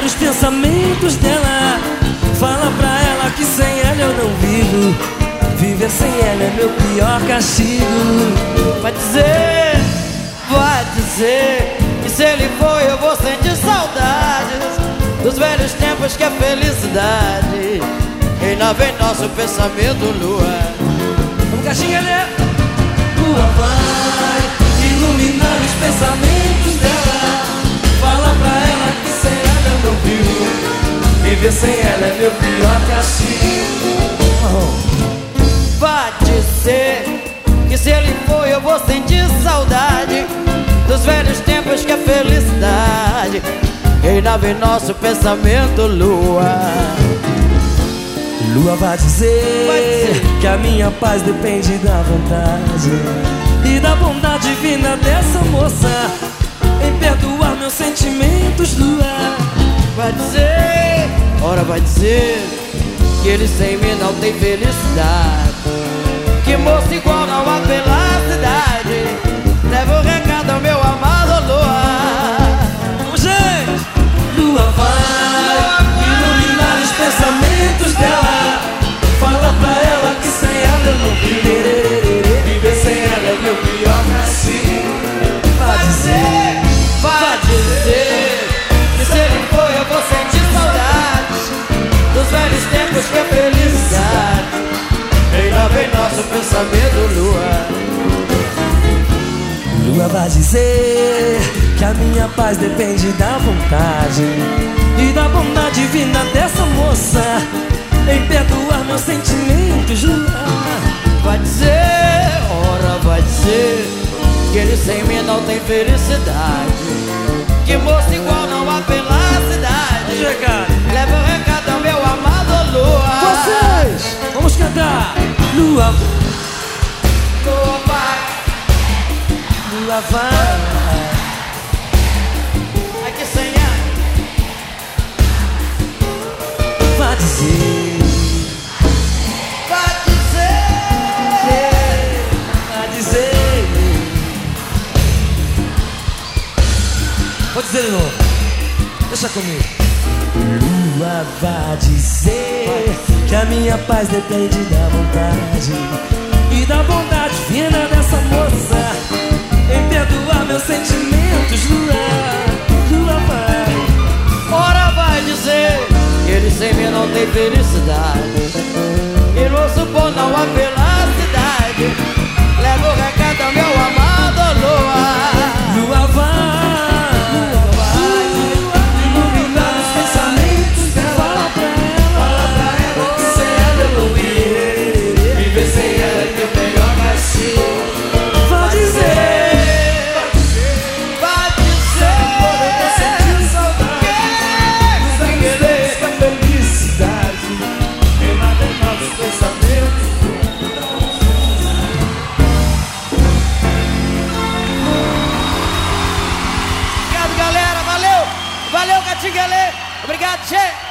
os pensamentos dela. Fala pra ela que sem ela eu não vivo. Viver sem ela é meu pior castigo. Vai dizer que se ele for eu vou sentir saudades dos velhos tempos que a felicidade reina vem nosso pensamento, lua. Vamos, Caixinha, né? Lua vai iluminar os pensamentos dela. Fala pra ela que sem ela eu não vivo. Viver sem ela é meu pior castigo. Vai dizer que se ele for eu vou sentir saudade dos velhos tempos que a felicidade reinava em nosso pensamento, lua. Lua vai dizer que a minha paz depende da vontade e da bondade divina dessa moça em perdoar meus sentimentos, lua. Vai dizer, ora vai dizer que ele sem mim não tem felicidade, que moço igual não há pela cidade. Leva o recado ao meu amado, lua. Gente, lua vai iluminar os pensamentos dela. Fala pra ela que sem ela eu não vivo. Viver sem ela é meu pior castigo. Vai dizer que se ele for eu vou sentir saudades dos velhos tempos que a felicidade reinava em nosso pensamento, lua. Lua vai dizer que a minha paz depende da vontade e da bondade divina dessa moça em perdoar meus sentimentos, lua. Vai dizer, ora vai dizer que ele sem mim não tem felicidade, que moço igual não há pela cidade. Leva o recado ao meu amado, lua. Vocês, vamos cantar. Lua, lua vai, lua vai. Aqui sem ela. Vai dizer, vai dizer, vai dizer. Vou dizer de novo, deixa comigo. Lua vai dizer que a minha paz depende da vontade e da bondade divina dessa moça em perdoar meus sentimentos, lua. Lua vai, ora vai dizer que ele sem mim não tem felicidade, e nosso bom não há pela cidade. Leva o recado ao meu amado, lua. lua vai, iluminar os pensamentos dela. Fala pra ela que sem ela eu não vivo. Viver sem ela é meu melhor castigo. Vai dizer, vai dizer eu tô sentindo saudade dos velhos tempos da felicidade reina em nossos pensamentos. Obrigado, galera, valeu, Catinguele. Obrigado, Che.